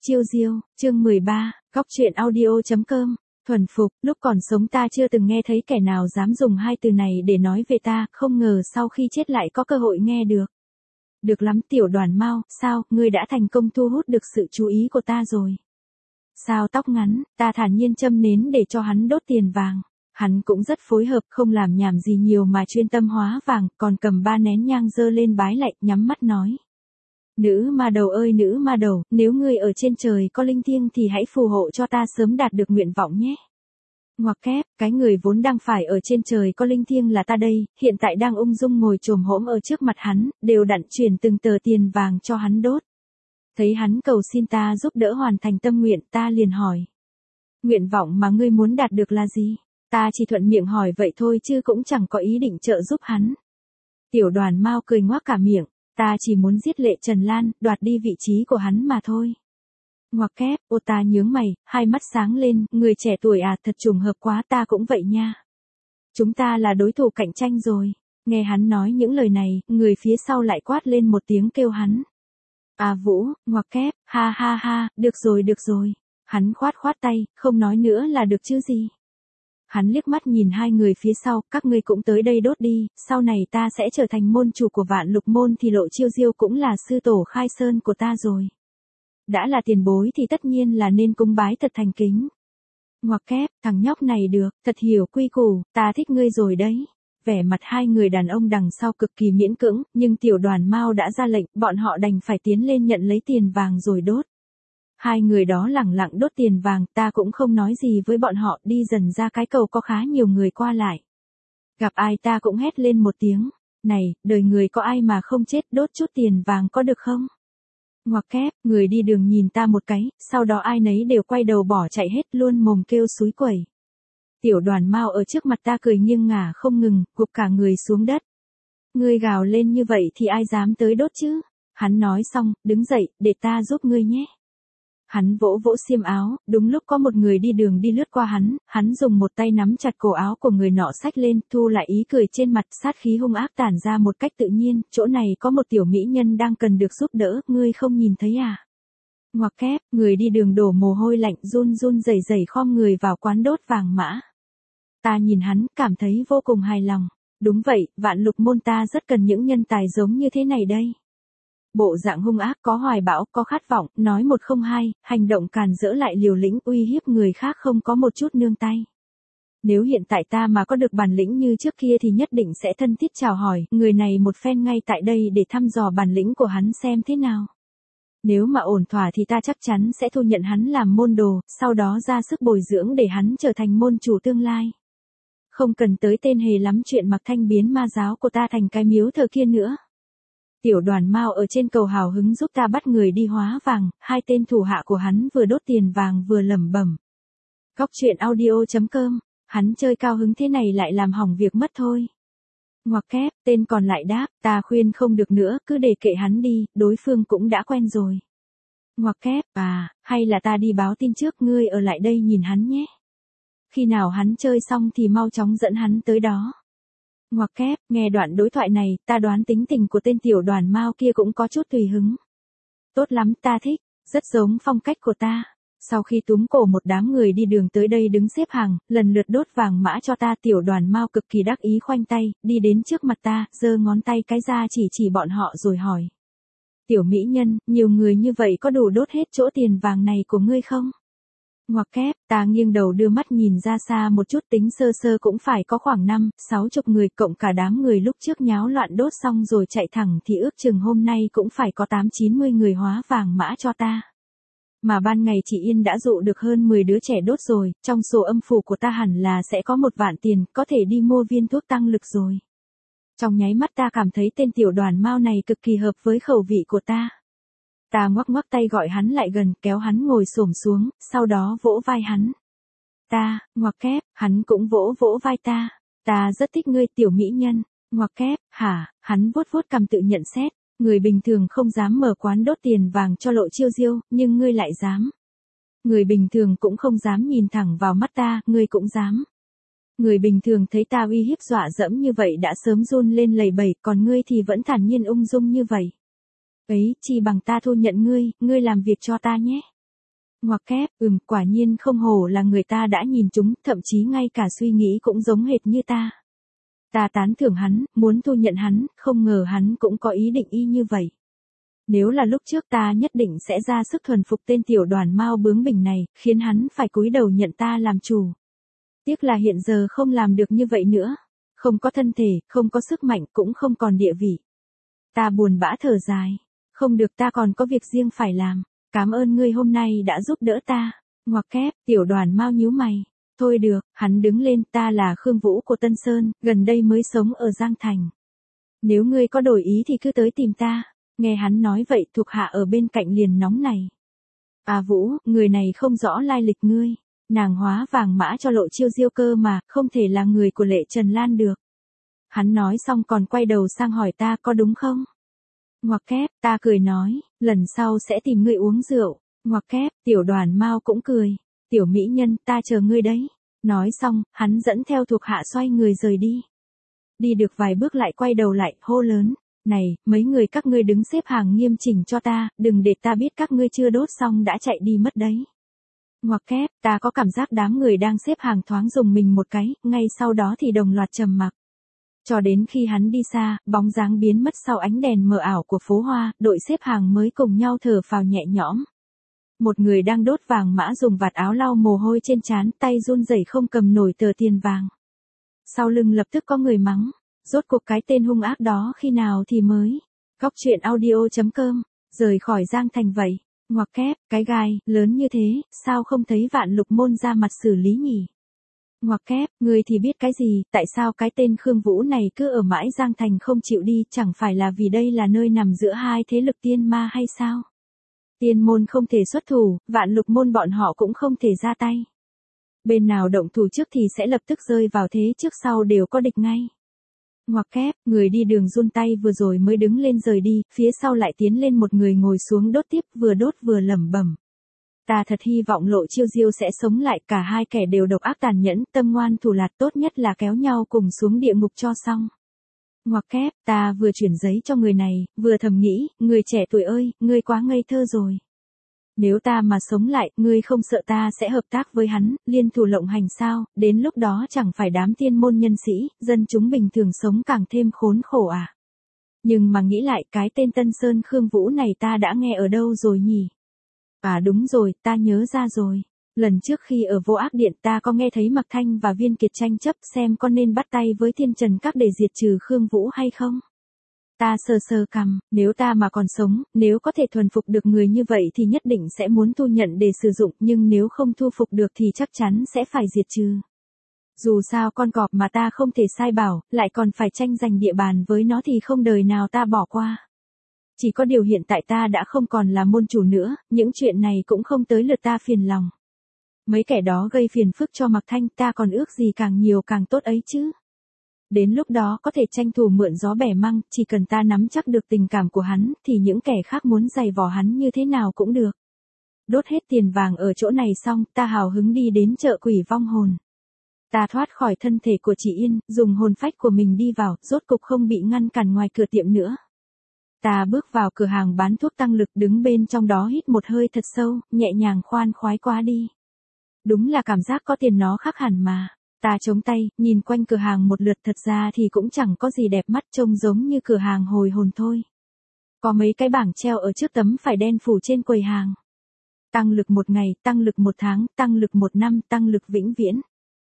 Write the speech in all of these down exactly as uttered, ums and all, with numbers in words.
Chiêu diêu, chương mười ba, Góc truyện audio chấm com. Thuần phục, lúc còn sống ta chưa từng nghe thấy kẻ nào dám dùng hai từ này để nói về ta, không ngờ sau khi chết lại có cơ hội nghe được. Được lắm tiểu Đoàn Mao, sao, ngươi đã thành công thu hút được sự chú ý của ta rồi. Sao tóc ngắn, ta thản nhiên châm nến để cho hắn đốt tiền vàng. Hắn cũng rất phối hợp, không làm nhảm gì nhiều mà chuyên tâm hóa vàng, còn cầm ba nén nhang dơ lên bái lạy, nhắm mắt nói. Nữ ma đầu ơi nữ ma đầu, nếu ngươi ở trên trời có linh thiêng thì hãy phù hộ cho ta sớm đạt được nguyện vọng nhé. Ngoặc kép, cái người vốn đang phải ở trên trời có linh thiêng là ta đây, hiện tại đang ung dung ngồi chồm hổm ở trước mặt hắn, đều đặn chuyển từng tờ tiền vàng cho hắn đốt. Thấy hắn cầu xin ta giúp đỡ hoàn thành tâm nguyện, ta liền hỏi. Nguyện vọng mà ngươi muốn đạt được là gì? Ta chỉ thuận miệng hỏi vậy thôi chứ cũng chẳng có ý định trợ giúp hắn. Tiểu Đoàn Mao cười ngoác cả miệng. Ta chỉ muốn giết Lệ Trần Lan, đoạt đi vị trí của hắn mà thôi. Ngoặc kép, ô ta nhướng mày, hai mắt sáng lên, người trẻ tuổi à, thật trùng hợp quá, ta cũng vậy nha. Chúng ta là đối thủ cạnh tranh rồi. Nghe hắn nói những lời này, người phía sau lại quát lên một tiếng kêu hắn. À Vũ, ngoặc kép, ha ha ha, được rồi được rồi. Hắn khoát khoát tay, không nói nữa là được chứ gì. Hắn liếc mắt nhìn hai người phía sau, các ngươi cũng tới đây đốt đi, sau này ta sẽ trở thành môn chủ của Vạn Lục môn thì Lộ Chiêu Diêu cũng là sư tổ khai sơn của ta rồi. Đã là tiền bối thì tất nhiên là nên cúng bái thật thành kính. Ngoặc kép, thằng nhóc này được, thật hiểu quy củ, ta thích ngươi rồi đấy. Vẻ mặt hai người đàn ông đằng sau cực kỳ miễn cưỡng, nhưng tiểu Đoàn Mao đã ra lệnh, bọn họ đành phải tiến lên nhận lấy tiền vàng rồi đốt. Hai người đó lẳng lặng đốt tiền vàng, ta cũng không nói gì với bọn họ, đi dần ra cái cầu có khá nhiều người qua lại. Gặp ai ta cũng hét lên một tiếng, này, đời người có ai mà không chết, đốt chút tiền vàng có được không? Ngoặc kép, người đi đường nhìn ta một cái, sau đó ai nấy đều quay đầu bỏ chạy hết luôn mồm kêu xúi quẩy. Tiểu Đoàn Mao ở trước mặt ta cười nghiêng ngả không ngừng, gục cả người xuống đất. Ngươi gào lên như vậy thì ai dám tới đốt chứ? Hắn nói xong, đứng dậy, để ta giúp ngươi nhé. Hắn vỗ vỗ xiêm áo, đúng lúc có một người đi đường đi lướt qua hắn, hắn dùng một tay nắm chặt cổ áo của người nọ xách lên, thu lại ý cười trên mặt, sát khí hung ác tản ra một cách tự nhiên, chỗ này có một tiểu mỹ nhân đang cần được giúp đỡ, ngươi không nhìn thấy à? Ngoặc kép, người đi đường đổ mồ hôi lạnh run run rẩy rẩy khom người vào quán đốt vàng mã. Ta nhìn hắn, cảm thấy vô cùng hài lòng. Đúng vậy, Vạn Lục môn ta rất cần những nhân tài giống như thế này đây. Bộ dạng hung ác, có hoài bão, có khát vọng, nói một không hai, hành động càn rỡ lại liều lĩnh uy hiếp người khác không có một chút nương tay. Nếu hiện tại ta mà có được bản lĩnh như trước kia thì nhất định sẽ thân thiết chào hỏi, người này một phen ngay tại đây để thăm dò bản lĩnh của hắn xem thế nào. Nếu mà ổn thỏa thì ta chắc chắn sẽ thu nhận hắn làm môn đồ, sau đó ra sức bồi dưỡng để hắn trở thành môn chủ tương lai. Không cần tới tên hề lắm chuyện mặc thanh biến ma giáo của ta thành cái miếu thờ kia nữa. Tiểu Đoàn Mao ở trên cầu hào hứng giúp ta bắt người đi hóa vàng, hai tên thủ hạ của hắn vừa đốt tiền vàng vừa lẩm bẩm. Góc truyện audio chấm com, hắn chơi cao hứng thế này lại làm hỏng việc mất thôi. Ngoặc kép, tên còn lại đáp, ta khuyên không được nữa, cứ để kệ hắn đi, đối phương cũng đã quen rồi. Ngoặc kép, à, hay là ta đi báo tin trước, ngươi ở lại đây nhìn hắn nhé. Khi nào hắn chơi xong thì mau chóng dẫn hắn tới đó. Ngoặc kép, nghe đoạn đối thoại này, ta đoán tính tình của tên tiểu Đoàn Mao kia cũng có chút tùy hứng. Tốt lắm, ta thích, rất giống phong cách của ta. Sau khi túm cổ một đám người đi đường tới đây đứng xếp hàng, lần lượt đốt vàng mã cho ta, tiểu Đoàn Mao cực kỳ đắc ý khoanh tay, đi đến trước mặt ta, giơ ngón tay cái ra chỉ chỉ bọn họ rồi hỏi. Tiểu mỹ nhân, nhiều người như vậy có đủ đốt hết chỗ tiền vàng này của ngươi không? Ngoặc kép, ta nghiêng đầu đưa mắt nhìn ra xa một chút, tính sơ sơ cũng phải có khoảng năm, sáu chục người, cộng cả đám người lúc trước nháo loạn đốt xong rồi chạy thẳng thì ước chừng hôm nay cũng phải có tám chín mươi người hóa vàng mã cho ta. Mà ban ngày chị Yên đã dụ được hơn mười đứa trẻ đốt rồi, trong sổ âm phủ của ta hẳn là sẽ có một vạn tiền, có thể đi mua viên thuốc tăng lực rồi. Trong nháy mắt ta cảm thấy tên tiểu Đoàn Mao này cực kỳ hợp với khẩu vị của ta. Ta ngoắc ngoắc tay gọi hắn lại gần, kéo hắn ngồi xổm xuống, sau đó vỗ vai hắn. Ta, ngoặc kép, hắn cũng vỗ vỗ vai ta. Ta rất thích ngươi tiểu mỹ nhân, ngoặc kép, hả, hắn vuốt vuốt cằm tự nhận xét. Người bình thường không dám mở quán đốt tiền vàng cho Lộ Chiêu Diêu, nhưng ngươi lại dám. Người bình thường cũng không dám nhìn thẳng vào mắt ta, ngươi cũng dám. Người bình thường thấy ta uy hiếp dọa dẫm như vậy đã sớm run lên lẩy bẩy, còn ngươi thì vẫn thản nhiên ung dung như vậy. Ấy, chỉ bằng ta thu nhận ngươi, ngươi làm việc cho ta nhé. Ngoặc kép, ừm, quả nhiên không hổ là người ta đã nhìn chúng, thậm chí ngay cả suy nghĩ cũng giống hệt như ta. Ta tán thưởng hắn, muốn thu nhận hắn, không ngờ hắn cũng có ý định y như vậy. Nếu là lúc trước ta nhất định sẽ ra sức thuần phục tên tiểu đoàn mao bướng bỉnh này, khiến hắn phải cúi đầu nhận ta làm chủ. Tiếc là hiện giờ không làm được như vậy nữa. Không có thân thể, không có sức mạnh, cũng không còn địa vị. Ta buồn bã thở dài. Không được, ta còn có việc riêng phải làm. Cảm ơn ngươi hôm nay đã giúp đỡ ta. Ngoặc kép, tiểu đoàn mao nhíu mày. Thôi được, hắn đứng lên, ta là Khương Vũ của Tân Sơn, gần đây mới sống ở Giang Thành. Nếu ngươi có đổi ý thì cứ tới tìm ta. Nghe hắn nói vậy, thuộc hạ ở bên cạnh liền nóng này. À Vũ, người này không rõ lai lịch ngươi. Nàng hóa vàng mã cho Lộ Chiêu Diêu cơ mà, không thể là người của Lệ Trần Lan được. Hắn nói xong còn quay đầu sang hỏi ta có đúng không? Ngoặc kép, ta cười nói, lần sau sẽ tìm ngươi uống rượu. Ngoặc kép, tiểu đoàn mao cũng cười. Tiểu mỹ nhân, ta chờ ngươi đấy. Nói xong, hắn dẫn theo thuộc hạ xoay người rời đi. Đi được vài bước lại quay đầu lại, hô lớn. Này, mấy người các ngươi đứng xếp hàng nghiêm chỉnh cho ta, đừng để ta biết các ngươi chưa đốt xong đã chạy đi mất đấy. Ngoặc kép, ta có cảm giác đám người đang xếp hàng thoáng dùng mình một cái, ngay sau đó thì đồng loạt trầm mặc. Cho đến khi hắn đi xa, bóng dáng biến mất sau ánh đèn mờ ảo của phố hoa, đội xếp hàng mới cùng nhau thở phào nhẹ nhõm. Một người đang đốt vàng mã dùng vạt áo lau mồ hôi trên trán, tay run rẩy không cầm nổi tờ tiền vàng. Sau lưng lập tức có người mắng, rốt cuộc cái tên hung ác đó khi nào thì mới. Góc truyện audio chấm com, rời khỏi Giang Thành vậy. Ngoặc kép, cái gai, lớn như thế, sao không thấy Vạn Lục Môn ra mặt xử lý nhỉ? Ngoặc kép, người thì biết cái gì, tại sao cái tên Khương Vũ này cứ ở mãi Giang Thành không chịu đi, chẳng phải là vì đây là nơi nằm giữa hai thế lực tiên ma hay sao? Tiên môn không thể xuất thủ, Vạn Lục Môn bọn họ cũng không thể ra tay. Bên nào động thủ trước thì sẽ lập tức rơi vào thế trước sau đều có địch ngay. Ngoặc kép, người đi đường run tay vừa rồi mới đứng lên rời đi, phía sau lại tiến lên một người ngồi xuống đốt tiếp, vừa đốt vừa lẩm bẩm. Ta thật hy vọng Lộ Chiêu Diêu sẽ sống lại, cả hai kẻ đều độc ác tàn nhẫn, tâm ngoan thủ lạt, tốt nhất là kéo nhau cùng xuống địa ngục cho xong. Ngoặc kép, ta vừa chuyển giấy cho người này, vừa thầm nghĩ, người trẻ tuổi ơi, ngươi quá ngây thơ rồi. Nếu ta mà sống lại, ngươi không sợ ta sẽ hợp tác với hắn, liên thủ lộng hành sao, đến lúc đó chẳng phải đám tiên môn nhân sĩ, dân chúng bình thường sống càng thêm khốn khổ à. Nhưng mà nghĩ lại, cái tên Tân Sơn Khương Vũ này ta đã nghe ở đâu rồi nhỉ? À đúng rồi, ta nhớ ra rồi. Lần trước khi ở Vô Ác Điện ta có nghe thấy Mạc Thanh và Viên Kiệt tranh chấp xem có nên bắt tay với Thiên Trần Các để diệt trừ Khương Vũ hay không? Ta sờ sờ cằm, nếu ta mà còn sống, nếu có thể thuần phục được người như vậy thì nhất định sẽ muốn thu nhận để sử dụng, nhưng nếu không thu phục được thì chắc chắn sẽ phải diệt trừ. Dù sao con cọp mà ta không thể sai bảo, lại còn phải tranh giành địa bàn với nó thì không đời nào ta bỏ qua. Chỉ có điều hiện tại ta đã không còn là môn chủ nữa, những chuyện này cũng không tới lượt ta phiền lòng. Mấy kẻ đó gây phiền phức cho Mạc Thanh, ta còn ước gì càng nhiều càng tốt ấy chứ. Đến lúc đó có thể tranh thủ mượn gió bẻ măng, chỉ cần ta nắm chắc được tình cảm của hắn, thì những kẻ khác muốn giày vò hắn như thế nào cũng được. Đốt hết tiền vàng ở chỗ này xong, ta hào hứng đi đến chợ Quỷ Vong Hồn. Ta thoát khỏi thân thể của chị Yên, dùng hồn phách của mình đi vào, rốt cục không bị ngăn cản ngoài cửa tiệm nữa. Ta bước vào cửa hàng bán thuốc tăng lực, đứng bên trong đó hít một hơi thật sâu, nhẹ nhàng khoan khoái quá đi. Đúng là cảm giác có tiền nó khác hẳn mà. Ta chống tay, nhìn quanh cửa hàng một lượt, thật ra thì cũng chẳng có gì đẹp mắt, trông giống như cửa hàng hồi hồn thôi. Có mấy cái bảng treo ở trước tấm phải đen phủ trên quầy hàng. Tăng lực một ngày, tăng lực một tháng, tăng lực một năm, tăng lực vĩnh viễn.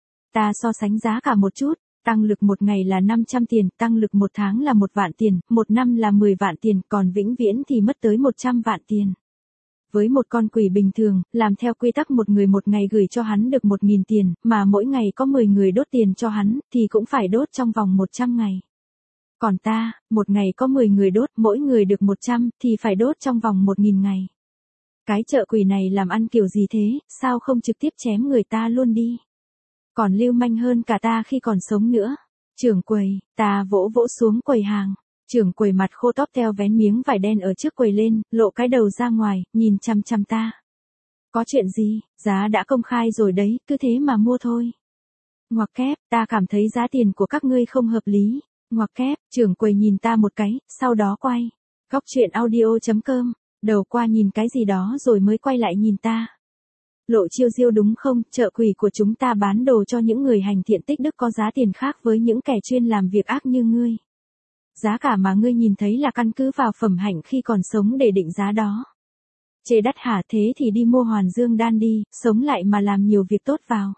Ta so sánh giá cả một chút, tăng lực một ngày là năm trăm tiền, tăng lực một tháng là một vạn tiền, một năm là mười vạn tiền, còn vĩnh viễn thì mất tới một trăm vạn tiền. Với một con quỷ bình thường, làm theo quy tắc một người một ngày gửi cho hắn được một nghìn tiền, mà mỗi ngày có mười người đốt tiền cho hắn, thì cũng phải đốt trong vòng một trăm ngày. Còn ta, một ngày có mười người đốt, mỗi người được một trăm, thì phải đốt trong vòng một nghìn ngày. Cái chợ quỷ này làm ăn kiểu gì thế, sao không trực tiếp chém người ta luôn đi? Còn lưu manh hơn cả ta khi còn sống nữa. Trưởng quầy, ta vỗ vỗ xuống quầy hàng. Trưởng quầy mặt khô tóp teo vén miếng vải đen ở trước quầy lên, lộ cái đầu ra ngoài, nhìn chăm chăm ta. Có chuyện gì, giá đã công khai rồi đấy, cứ thế mà mua thôi. Ngoặc kép, ta cảm thấy giá tiền của các ngươi không hợp lý. Ngoặc kép, trưởng quầy nhìn ta một cái, sau đó quay. Góc truyện audio chấm com, đầu qua nhìn cái gì đó rồi mới quay lại nhìn ta. Lộ chiêu diêu đúng không, chợ quỷ của chúng ta bán đồ cho những người hành thiện tích đức có giá tiền khác với những kẻ chuyên làm việc ác như ngươi. Giá cả mà ngươi nhìn thấy là căn cứ vào phẩm hạnh khi còn sống để định giá đó. Chê đắt hả, thế thì đi mua Hoàn Dương Đan đi, sống lại mà làm nhiều việc tốt vào.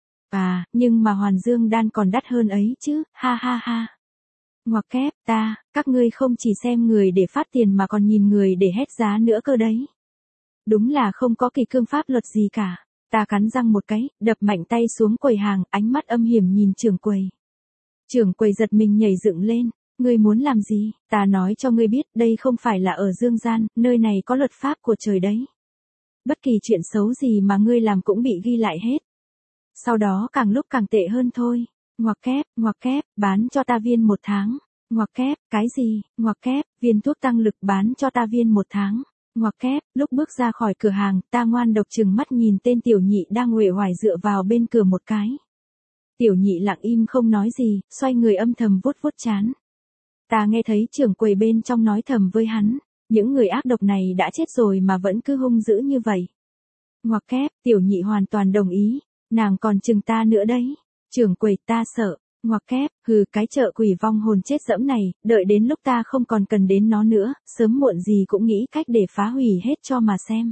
À, nhưng mà Hoàn Dương Đan còn đắt hơn ấy chứ, ha ha ha. Ngoặc kép, ta, các ngươi không chỉ xem người để phát tiền mà còn nhìn người để hét giá nữa cơ đấy. Đúng là không có kỳ cương pháp luật gì cả. Ta cắn răng một cái, đập mạnh tay xuống quầy hàng, ánh mắt âm hiểm nhìn trưởng quầy. Trưởng quầy giật mình nhảy dựng lên. Ngươi muốn làm gì? Ta nói cho ngươi biết, đây không phải là ở dương gian, nơi này có luật pháp của trời đấy. Bất kỳ chuyện xấu gì mà ngươi làm cũng bị ghi lại hết. Sau đó càng lúc càng tệ hơn thôi. Ngoặc kép, ngoặc kép, bán cho ta viên một tháng. Ngoặc kép, cái gì? Ngoặc kép, viên thuốc tăng lực bán cho ta viên một tháng. Ngoặc kép, lúc bước ra khỏi cửa hàng, ta ngoan độc chừng mắt nhìn tên tiểu nhị đang uể oải dựa vào bên cửa một cái. Tiểu nhị lặng im không nói gì, xoay người âm thầm vuốt vuốt trán. Ta nghe thấy trưởng quầy bên trong nói thầm với hắn, những người ác độc này đã chết rồi mà vẫn cứ hung dữ như vậy. Ngoặc kép, tiểu nhị hoàn toàn đồng ý, nàng còn chừng ta nữa đấy. Trưởng quầy, ta sợ. Ngoặc kép, hừ, cái chợ quỷ vong hồn chết dẫm này, đợi đến lúc ta không còn cần đến nó nữa, sớm muộn gì cũng nghĩ cách để phá hủy hết cho mà xem.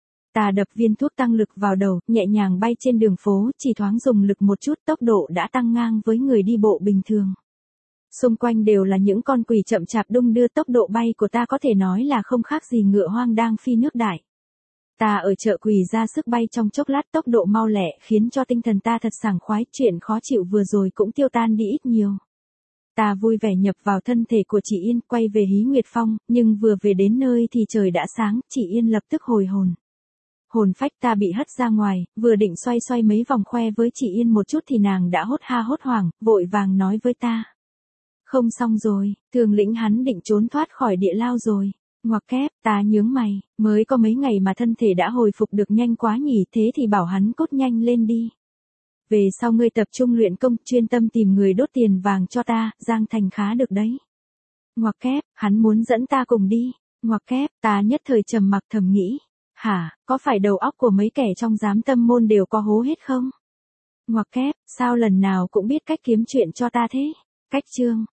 Ta đập viên thuốc tăng lực vào đầu, nhẹ nhàng bay trên đường phố, chỉ thoáng dùng lực một chút, tốc độ đã tăng ngang với người đi bộ bình thường. Xung quanh đều là những con quỷ chậm chạp đung đưa, tốc độ bay của ta có thể nói là không khác gì ngựa hoang đang phi nước đại. Ta ở chợ quỷ ra sức bay trong chốc lát, tốc độ mau lẹ khiến cho tinh thần ta thật sảng khoái, chuyện khó chịu vừa rồi cũng tiêu tan đi ít nhiều. Ta vui vẻ nhập vào thân thể của chị Yên, quay về Hí Nguyệt Phong, nhưng vừa về đến nơi thì trời đã sáng, chị Yên lập tức hồi hồn. Hồn phách ta bị hất ra ngoài, vừa định xoay xoay mấy vòng khoe với chị Yên một chút thì nàng đã hốt ha hốt hoảng, vội vàng nói với ta. Không xong rồi, Thường Lĩnh hắn định trốn thoát khỏi địa lao rồi. Ngoặc kép, ta nhướng mày, mới có mấy ngày mà thân thể đã hồi phục được nhanh quá nhỉ, thế thì bảo hắn cốt nhanh lên đi. Về sau ngươi tập trung luyện công, chuyên tâm tìm người đốt tiền vàng cho ta, Giang Thành khá được đấy. Ngoặc kép, hắn muốn dẫn ta cùng đi. Ngoặc kép, ta nhất thời trầm mặc thầm nghĩ. Hả, có phải đầu óc của mấy kẻ trong giám tâm môn đều có hố hết không? Ngoặc kép, sao lần nào cũng biết cách kiếm chuyện cho ta thế? Cách chương.